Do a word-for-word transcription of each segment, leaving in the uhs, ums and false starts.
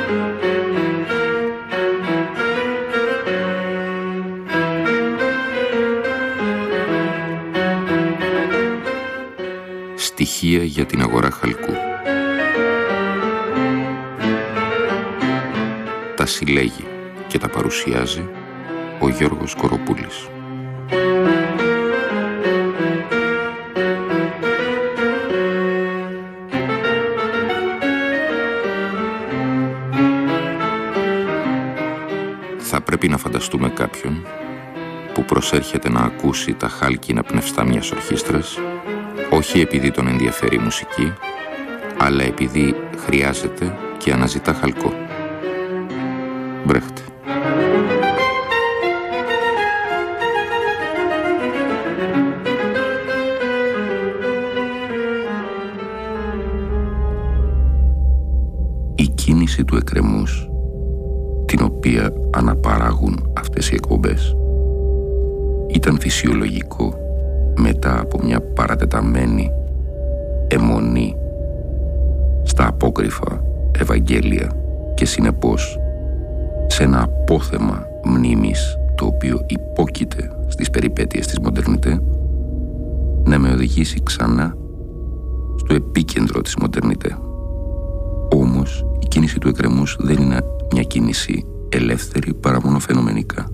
Στοιχεία για την αγορά χαλκού. Τα συλλέγει και τα παρουσιάζει ο Γιώργος Κοροπούλης. Θα πρέπει να φανταστούμε κάποιον που προσέρχεται να ακούσει τα χάλκινα πνευστά μιας ορχήστρας, όχι επειδή τον ενδιαφέρει η μουσική, αλλά επειδή χρειάζεται και αναζητά χαλκό. Μπρέχτε. Η κίνηση του εκκρεμούς, την οποία αναπαράγουν αυτές οι εκπομπές, ήταν φυσιολογικό μετά από μια παρατεταμένη αιμονή στα απόκρυφα Ευαγγέλια και συνεπώς σε ένα απόθεμα μνήμης το οποίο υπόκειται στις περιπέτειες της Μοντερνιτέ, να με οδηγήσει ξανά στο επίκεντρο της Μοντερνιτέ. Όμως η κίνηση του εκκρεμούς δεν είναι μια κίνηση ελεύθερη παρά μόνο φαινομενικά.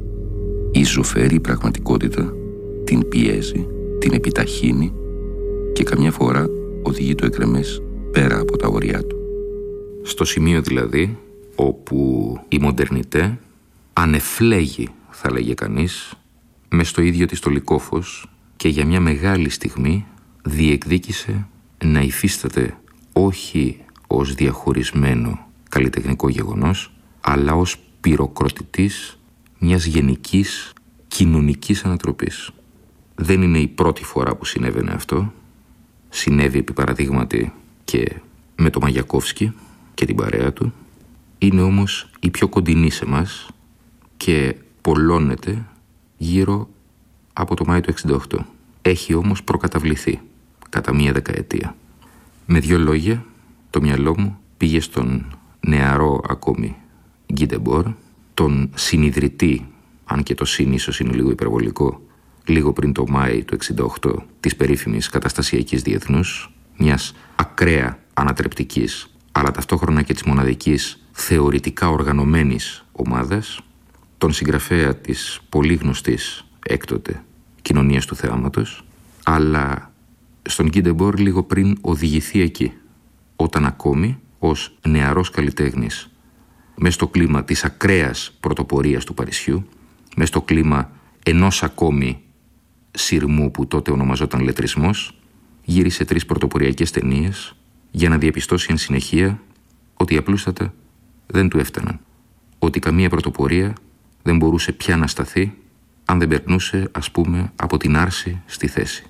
Η ζωφερή πραγματικότητα την πιέζει, την επιταχύνει και καμιά φορά οδηγεί το εκκρεμές πέρα από τα όρια του. Στο σημείο δηλαδή όπου η Μοντερνιτέ ανεφλέγει, θα λέγε κανείς, μες στο ίδιο της το λυκόφος και για μια μεγάλη στιγμή διεκδίκησε να υφίσταται όχι ως διαχωρισμένο καλλιτεχνικό γεγονός, αλλά ως πυροκροτητής μιας γενικής κοινωνικής ανατροπής. Δεν είναι η πρώτη φορά που συνέβαινε αυτό. Συνέβη επί παραδείγματι και με το Μαγιακόφσκι και την παρέα του. Είναι όμως η πιο κοντινή σε μας και πολλώνεται γύρω από το Μάη του εξήντα οκτώ. Έχει όμως προκαταβληθεί κατά μία δεκαετία. Με δύο λόγια, το μυαλό μου πήγε στον νεαρό ακόμη Γκί Ντεμπόρ, τον συνιδρυτή, αν και το συν ίσως είναι λίγο υπερβολικό, λίγο πριν το Μάη του εξήντα οκτώ της περίφημης καταστασιακής διεθνούς, μιας ακραία ανατρεπτικής, αλλά ταυτόχρονα και της μοναδικής θεωρητικά οργανωμένης ομάδας, τον συγγραφέα της πολύ γνωστής έκτοτε Κοινωνίας του Θεάματος, αλλά στον Γκί Ντεμπόρ λίγο πριν οδηγηθεί εκεί, όταν ακόμη ως νεαρός καλλιτέχνης, μες στο κλίμα της ακραίας πρωτοπορίας του Παρισιού, μες στο κλίμα ενός ακόμη σειρμού που τότε ονομαζόταν λετρισμός, γύρισε τρεις πρωτοποριακές ταινίες για να διαπιστώσει εν συνεχεία ότι απλούστατα δεν του έφταναν. Ότι καμία πρωτοπορία δεν μπορούσε πια να σταθεί αν δεν περνούσε, ας πούμε, από την άρση στη θέση.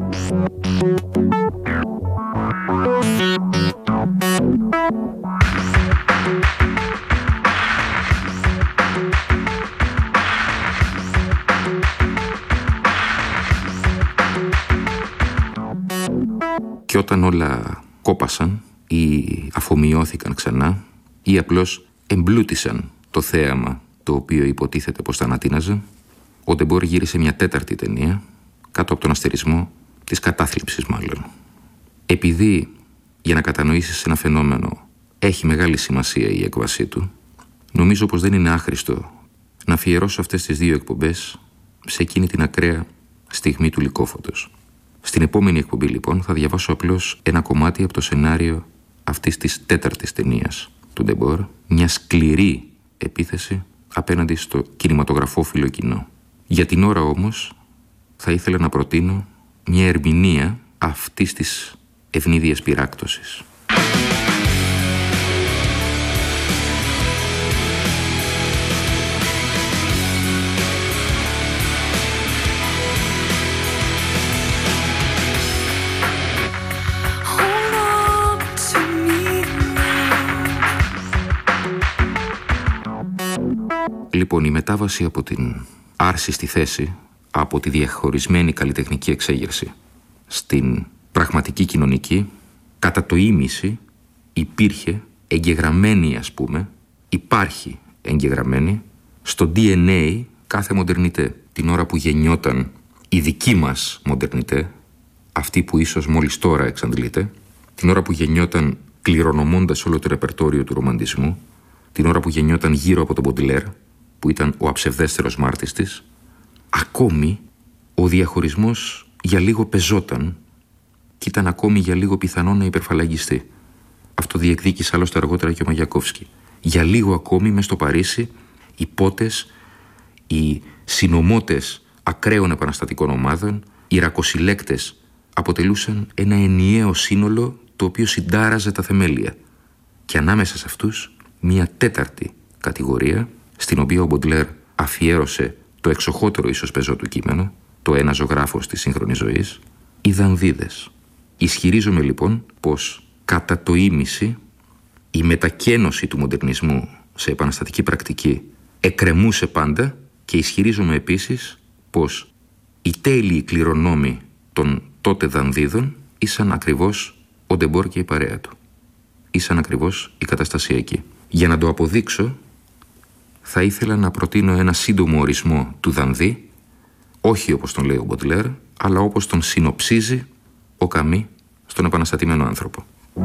Και όταν όλα κόπασαν ή αφομοιώθηκαν ξανά ή απλώς εμπλούτησαν το θέαμα το οποίο υποτίθεται πως θα ανατείναζε, ο Ντεμπόρ γύρισε μια τέταρτη ταινία κάτω από τον αστερισμό της κατάθλιψης μάλλον. Επειδή, για να κατανοήσεις ένα φαινόμενο, έχει μεγάλη σημασία η έκβασή του, νομίζω πως δεν είναι άχρηστο να αφιερώσω αυτές τις δύο εκπομπές σε εκείνη την ακραία στιγμή του λυκόφωτος. Στην επόμενη εκπομπή λοιπόν θα διαβάσω απλώς ένα κομμάτι από το σενάριο αυτής της τέταρτης ταινίας του Ντεμπόρ, μια σκληρή επίθεση απέναντι στο κινηματογραφόφιλο κοινό. Για την ώρα όμως θα ήθελα να προτείνω μια ερμηνεία αυτής της ευνίδιας πυράκτωσης. Λοιπόν, η μετάβαση από την άρση στη θέση, από τη διαχωρισμένη καλλιτεχνική εξέγερση στην πραγματική κοινωνική, κατά το ίμιση υπήρχε εγγεγραμμένη, ας πούμε, υπάρχει εγγεγραμμένη στο ντι εν έι κάθε μοντερνιτέ. Την ώρα που γεννιόταν η δική μας μοντερνιτέ, αυτή που ίσως μόλις τώρα εξαντλείται, την ώρα που γεννιόταν κληρονομώντας όλο το ρεπερτόριο του ρομαντισμού, την ώρα που γεννιόταν γύρω από τον Μποντλέρ, που ήταν ο αψευδέστερος μάρτης της, ακόμη ο διαχωρισμός για λίγο πεζόταν και ήταν ακόμη για λίγο πιθανό να υπερφαλαγιστεί. Αυτό διεκδίκησε άλλωστε αργότερα και ο Μαγιακόφσκι. Για λίγο ακόμη μες στο Παρίσι οι πότες, οι συνωμότες ακραίων επαναστατικών ομάδων, οι ρακοσυλλέκτες αποτελούσαν ένα ενιαίο σύνολο το οποίο συντάραζε τα θεμέλια. Και ανάμεσα σε αυτούς μια τέταρτη κατηγορία, στην οποία ο Μποντλέρ αφιέρωσε το εξοχότερο ίσως πεζό του κείμενο, το ένα ζωγράφος της σύγχρονης ζωής, οι Δανδίδες. Ισχυρίζομαι λοιπόν πως κατά το ίμιση η μετακαίνωση του μοντερνισμού σε επαναστατική πρακτική εκκρεμούσε πάντα και ισχυρίζομαι επίσης πως οι τέλειοι κληρονόμοι των τότε Δανδίδων ήσαν ακριβώς ο Ντεμπόρ και η παρέα του. Ήσαν ακριβώς οι καταστασιακοί. Για να το αποδείξω, θα ήθελα να προτείνω ένα σύντομο ορισμό του Δανδί, όχι όπως τον λέει ο Μποντλέρ, αλλά όπως τον συνοψίζει ο Καμί στον επαναστατημένο άνθρωπο.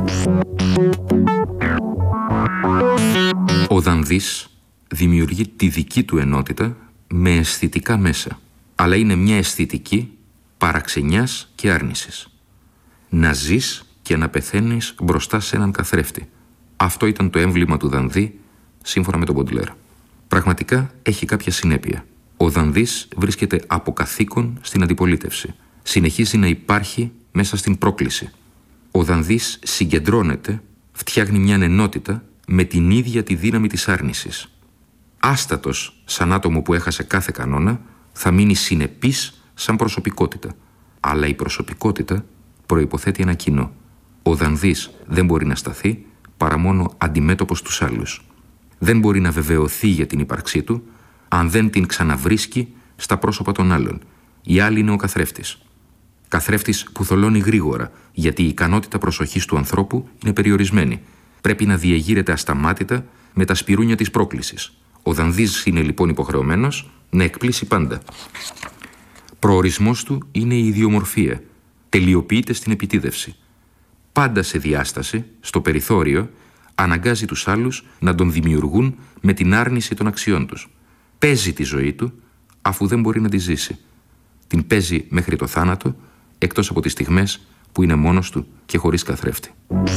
Ο Δανδής δημιουργεί τη δική του ενότητα με αισθητικά μέσα, αλλά είναι μια αισθητική παραξενιάς και άρνησης. Να ζεις και να πεθαίνεις μπροστά σε έναν καθρέφτη. Αυτό ήταν το έμβλημα του Δανδί, σύμφωνα με τον Μποντλέρ. Πραγματικά έχει κάποια συνέπεια. Ο Δανδής βρίσκεται από καθήκον στην αντιπολίτευση. Συνεχίζει να υπάρχει μέσα στην πρόκληση. Ο Δανδής συγκεντρώνεται, φτιάχνει μια ενότητα με την ίδια τη δύναμη της άρνησης. Άστατος σαν άτομο που έχασε κάθε κανόνα, θα μείνει συνεπής σαν προσωπικότητα. Αλλά η προσωπικότητα προϋποθέτει ένα κοινό. Ο Δανδής δεν μπορεί να σταθεί παρά μόνο αντιμέτωπος στους άλλους. Δεν μπορεί να βεβαιωθεί για την ύπαρξή του αν δεν την ξαναβρίσκει στα πρόσωπα των άλλων. Η άλλη είναι ο καθρέφτης. Καθρέφτης που θολώνει γρήγορα, γιατί η ικανότητα προσοχής του ανθρώπου είναι περιορισμένη. Πρέπει να διεγείρεται ασταμάτητα με τα σπυρούνια της πρόκλησης. Ο Δανδής είναι λοιπόν υποχρεωμένος να εκπλήσει πάντα. Προορισμός του είναι η ιδιομορφία. Τελειοποιείται στην επιτίδευση. Πάντα σε διάσταση, στο περιθώριο, αναγκάζει τους άλλους να τον δημιουργούν με την άρνηση των αξιών τους. Παίζει τη ζωή του, αφού δεν μπορεί να τη ζήσει. Την παίζει μέχρι το θάνατο, εκτός από τις στιγμές που είναι μόνος του και χωρίς καθρέφτη.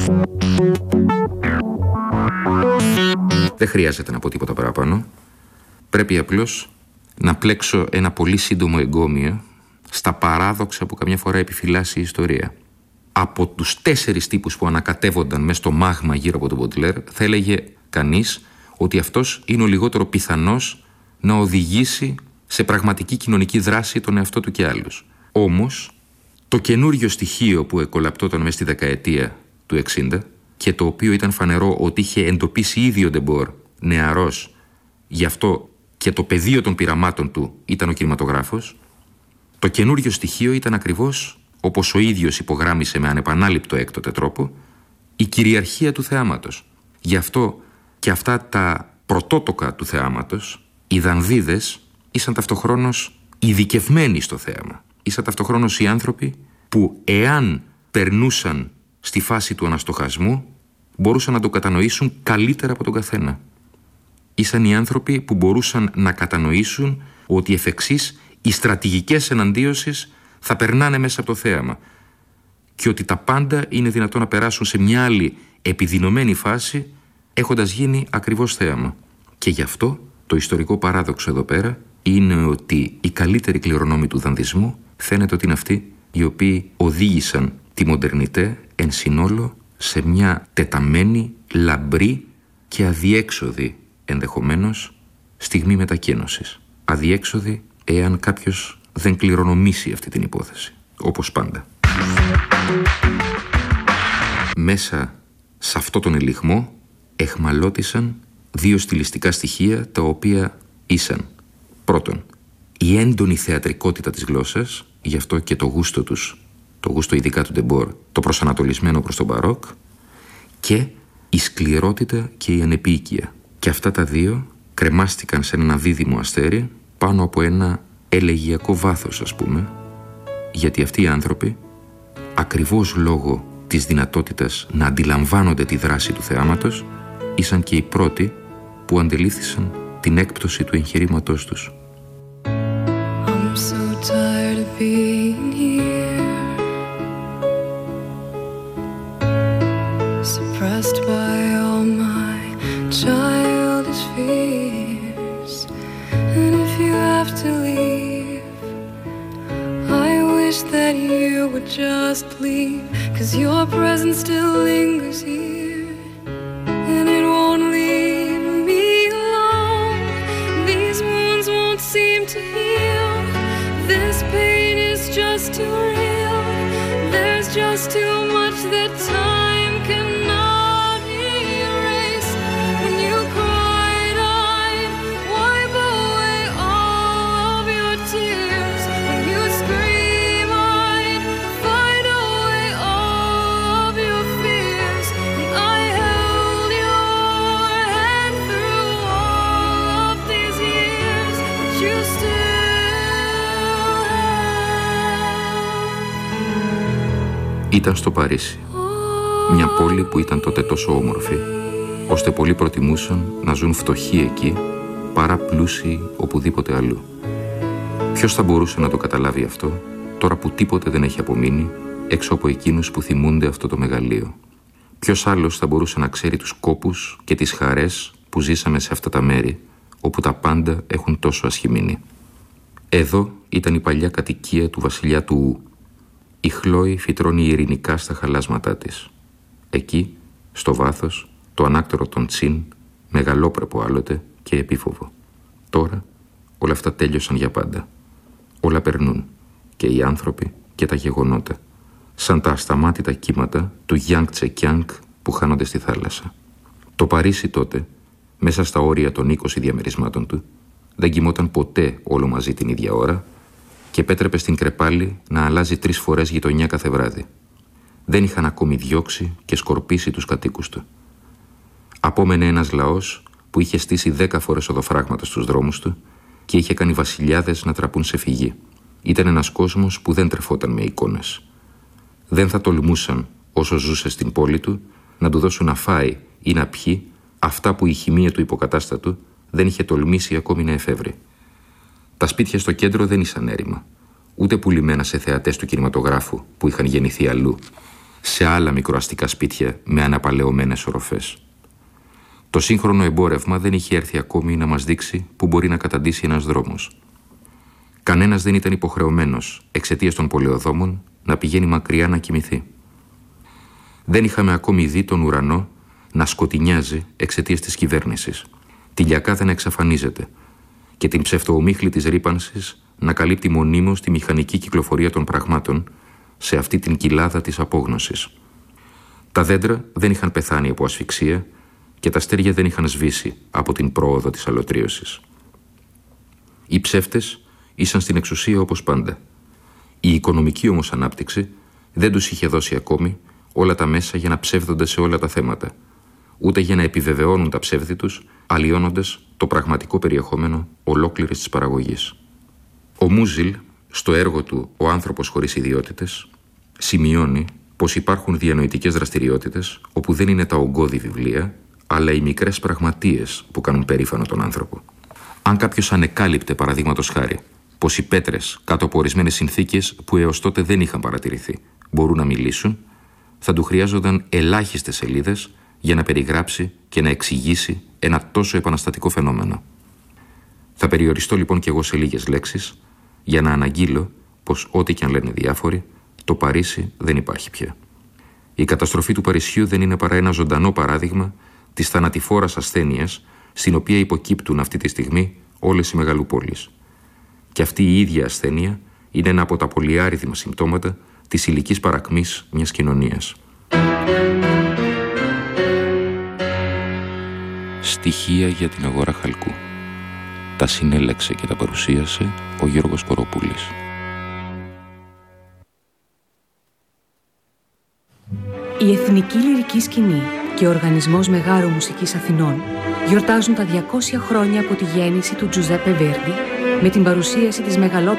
Δεν χρειάζεται να πω τίποτα παραπάνω. Πρέπει απλώς να πλέξω ένα πολύ σύντομο εγκόμιο στα παράδοξα που καμιά φορά επιφυλάσσει η ιστορία. Από τους τέσσερις τύπους που ανακατεύονταν μέσα στο μάγμα γύρω από τον Μποντλέρ, θα έλεγε κανείς ότι αυτός είναι ο λιγότερο πιθανός να οδηγήσει σε πραγματική κοινωνική δράση τον εαυτό του και άλλους. Όμως, το καινούριο στοιχείο που εκολαπτόταν μέσα στη δεκαετία του εξήντα και το οποίο ήταν φανερό ότι είχε εντοπίσει ήδη ο Ντεμπόρ νεαρός, γι' αυτό και το πεδίο των πειραμάτων του ήταν ο κινηματογράφος, το καινούριο στοιχείο ήταν ακριβώς, όπως ο ίδιος υπογράμμισε με ανεπανάληπτο έκτοτε τρόπο, η κυριαρχία του θεάματος. Γι' αυτό και αυτά τα πρωτότοκα του θεάματος, οι Δανδίδες, ήσαν ταυτοχρόνως ειδικευμένοι στο θέαμα. Ήσαν ταυτοχρόνως οι άνθρωποι που, εάν περνούσαν στη φάση του αναστοχασμού, μπορούσαν να το κατανοήσουν καλύτερα από τον καθένα. Ήσαν οι άνθρωποι που μπορούσαν να κατανοήσουν ότι εφ' εξής οι στρατηγικές εναντίωσεις θα περνάνε μέσα από το θέαμα και ότι τα πάντα είναι δυνατόν να περάσουν σε μια άλλη επιδεινωμένη φάση έχοντας γίνει ακριβώς θέαμα. Και γι' αυτό το ιστορικό παράδοξο εδώ πέρα είναι ότι οι καλύτεροι κληρονόμοι του δανδισμού φαίνεται ότι είναι αυτοί οι οποίοι οδήγησαν τη μοντερνιτέ εν συνόλο σε μια τεταμένη, λαμπρή και αδιέξοδη ενδεχομένως στιγμή μετακαίνωσης. Αδιέξοδη εάν κάποιος δεν κληρονομήσει αυτή την υπόθεση, όπως πάντα. Μέσα σε αυτό τον ελιγμό εχμαλώτησαν δύο στιλιστικά στοιχεία τα οποία ήσαν πρώτον η έντονη θεατρικότητα της γλώσσας, γι' αυτό και το γούστο τους, το γούστο ειδικά του Ντεμπόρ, το προσανατολισμένο προς τον μπαρόκ, και Η σκληρότητα και η ανεπίοικια. Και αυτά τα δύο κρεμάστηκαν σε ένα δίδυμο αστέρι πάνω από ένα ελεγειακό βάθος, ας πούμε, γιατί αυτοί οι άνθρωποι, ακριβώς λόγω της δυνατότητας να αντιλαμβάνονται τη δράση του θεάματος, ήσαν και οι πρώτοι που αντελήφθησαν την έκπτωση του εγχειρήματός τους. I'm so tired of being here, suppressed by all my childish fears. And if you have to leave, I wish that you would just leave, 'cause your presence still lingers here, and it won't leave me alone. These wounds won't seem to heal. This pain is just too real. There's just too much that time cannot erase. When you cried, I'd wipe away all of your tears. When you scream, I'd fight away all of your fears. And I held your hand through all of these years, but you still Ήταν στο Παρίσι, μια πόλη που ήταν τότε τόσο όμορφη, ώστε πολλοί προτιμούσαν να ζουν φτωχοί εκεί παρά πλούσιοι οπουδήποτε αλλού. Ποιος θα μπορούσε να το καταλάβει αυτό, τώρα που τίποτε δεν έχει απομείνει έξω από εκείνους που θυμούνται αυτό το μεγαλείο? Ποιος άλλος θα μπορούσε να ξέρει τους κόπους και τις χαρές που ζήσαμε σε αυτά τα μέρη, όπου τα πάντα έχουν τόσο ασχημείνει? Εδώ ήταν η παλιά κατοικία του βασιλιά του Ου. Η Χλόη φυτρώνει ειρηνικά στα χαλάσματά της. Εκεί, στο βάθος, το ανάκτορο των Τσιν, μεγαλόπρεπο άλλοτε και επίφοβο. Τώρα όλα αυτά τέλειωσαν για πάντα. Όλα περνούν, και οι άνθρωποι και τα γεγονότα, σαν τα ασταμάτητα κύματα του Γιάνγκ Τσεκιάνγκ που χάνονται στη θάλασσα. Το Παρίσι τότε, μέσα στα όρια των είκοσι διαμερισμάτων του, δεν κοιμόταν ποτέ όλο μαζί την ίδια ώρα και επέτρεπε στην κρεπάλη να αλλάζει τρεις φορές γειτονιά κάθε βράδυ. Δεν είχαν ακόμη διώξει και σκορπίσει τους κατοίκους του. Απόμενε ένας λαός που είχε στήσει δέκα φορές οδοφράγματα στους δρόμους του και είχε κάνει βασιλιάδες να τραπούν σε φυγή. Ήταν ένας κόσμος που δεν τρεφόταν με εικόνες. Δεν θα τολμούσαν, όσο ζούσε στην πόλη του, να του δώσουν να φάει ή να πιει αυτά που η χημεία του υποκατάστατου δεν είχε τολμήσει ακόμη να εφεύρει. Τα σπίτια στο κέντρο δεν ήσαν έρημα, ούτε πουλημένα σε θεατές του κινηματογράφου που είχαν γεννηθεί αλλού, σε άλλα μικροαστικά σπίτια με αναπαλαιωμένες οροφές. Το σύγχρονο εμπόρευμα δεν είχε έρθει ακόμη να μας δείξει που μπορεί να καταντήσει ένας δρόμος. Κανένας δεν ήταν υποχρεωμένος, εξαιτίας των πολεοδόμων, να πηγαίνει μακριά να κοιμηθεί. Δεν είχαμε ακόμη δει τον ουρανό να σκοτεινιάζει εξαιτίας της κυβέρνησης, τη λιακάδα να εξαφανίζεται και την ψευτοομίχλη της ρύπανσης να καλύπτει μονίμως τη μηχανική κυκλοφορία των πραγμάτων σε αυτή την κοιλάδα της απόγνωσης. Τα δέντρα δεν είχαν πεθάνει από ασφυξία και τα αστέρια δεν είχαν σβήσει από την πρόοδο της αλωτρίωσης. Οι ψεύτες ήσαν στην εξουσία όπως πάντα. Η οικονομική όμως ανάπτυξη δεν τους είχε δώσει ακόμη όλα τα μέσα για να ψεύδονται σε όλα τα θέματα, ούτε για να επιβεβαιώνουν τα ψεύδη τους, αλλοιώνοντας το πραγματικό περιεχόμενο ολόκληρης της παραγωγής. Ο Μούζιλ, στο έργο του «Ο άνθρωπος χωρίς ιδιότητες», σημειώνει πως υπάρχουν διανοητικές δραστηριότητες όπου δεν είναι τα ογκώδη βιβλία, αλλά οι μικρές πραγματείες που κάνουν περήφανο τον άνθρωπο. Αν κάποιος ανεκάλυπτε, παραδείγματος χάρη, πως οι πέτρες κάτω από ορισμένες συνθήκες που έως τότε δεν είχαν παρατηρηθεί μπορούν να μιλήσουν, θα του χρειάζονταν ελάχιστες σελίδες για να περιγράψει και να εξηγήσει ένα τόσο επαναστατικό φαινόμενο. Θα περιοριστώ λοιπόν κι εγώ σε λίγες λέξεις για να αναγγείλω πως ό,τι κι αν λένε διάφοροι, το Παρίσι δεν υπάρχει πια. Η καταστροφή του Παρισιού δεν είναι παρά ένα ζωντανό παράδειγμα της θανατηφόρας ασθένειας στην οποία υποκύπτουν αυτή τη στιγμή όλες οι μεγαλοπόλεις. Και αυτή η ίδια ασθένεια είναι ένα από τα πολυάριθμα συμπτώματα της υλικής παρακμής μιας κοινωνίας. Στοιχεία για την αγορά χαλκού. Τα συνέλεξε και τα παρουσίασε ο Γιώργος Κοροπούλης. Η εθνική λυρική σκηνή και ο Οργανισμός Μεγάρου Μουσικής Αθηνών γιορτάζουν τα διακόσια χρόνια από τη γέννηση του Τζουζέπε Βέρντι με την παρουσίαση της μεγαλύτερης